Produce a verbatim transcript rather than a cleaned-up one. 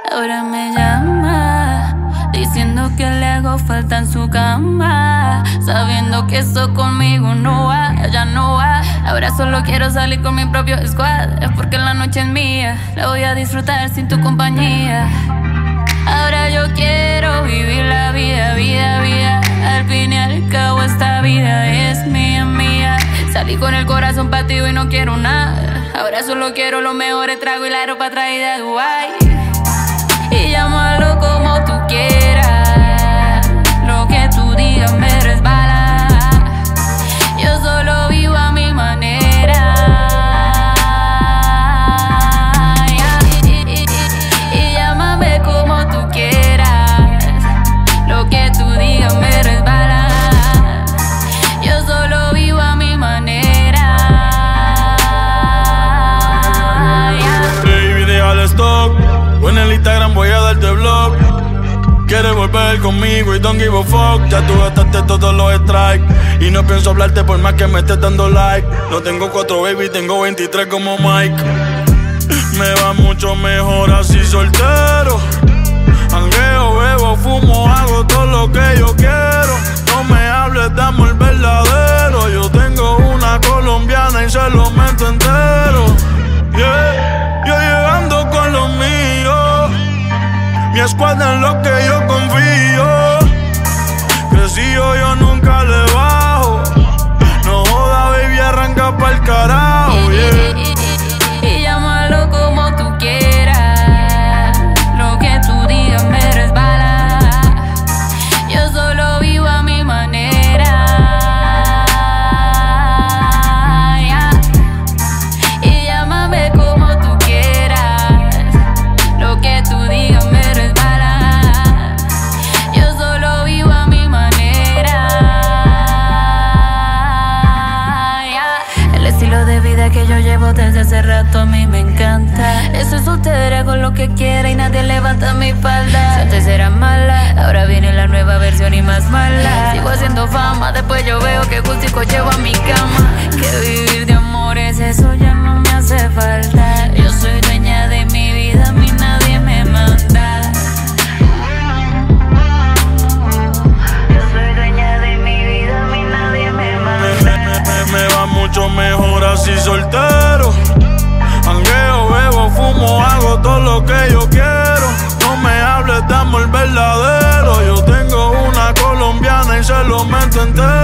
Ahora me llama, diciendo que le hago falta en su cama, sabiendo que eso conmigo no va, ya no va. Ahora solo quiero salir con mi propio squad, es porque la noche es mía, la voy a disfrutar sin tu compañía. Ahora yo quiero vivir la vida, vida, vida. Al fin y al cabo esta vida es mía, mía. Salí con el corazón partido y no quiero nada. Ahora solo quiero los mejores tragos y la ropa traída de Dubái. Y llámalo como tú quieras, lo que tú digas me resbala. Yo solo vivo a mi manera. Y, y, y, y llámame como tú quieras, lo que tú digas me resbala. Yo solo vivo a mi manera. Baby, deja el stock. En el Instagram voy a darte blog. Quieres volver conmigo y don't give a fuck. Ya tú gastaste todos los strikes y no pienso hablarte por más que me estés dando like. No tengo cuatro baby, tengo veintitrés como Mike. Me va mucho mejor así soltero. Jangueo, bebo, fumo, hago todo lo que yo quiero. No me hables de amor verdadero. Yo tengo una colombiana y se lo meto entero. Yeah, yo llegando con los míos. Mi escuadra en lo que yo confío. Crecido yo nunca le bajo. No joda, baby, arranca pa'l carajo, yeah. Y, y, y, y llámalo como tú quieras, lo que tú digas me resbala. Yo solo vivo a mi manera, yeah. Y llámame como tú quieras, lo que tú digas me resbala. Yo solo vivo a mi manera, yeah. El estilo de vida que yo llevo desde hace rato a mí me encanta. Estoy soltera con lo que quiera y nadie levanta mi falda. Si antes era mala, ahora viene la nueva versión y más mala. Sigo haciendo fama, después yo veo que justico llevo a mi cama. Que vivir de amores, eso ya no me hace falta. Yo soy dueña de mi vida, a mí nadie me manda. Yo soy dueña de mi vida, a mí nadie me manda. Me, me, me, me va mucho mejor así soltero. Jangueo, bebo, fumo, hago todo lo que yo quiero. No me hables de amor verdadero. Yo tengo una colombiana y se lo meto entero.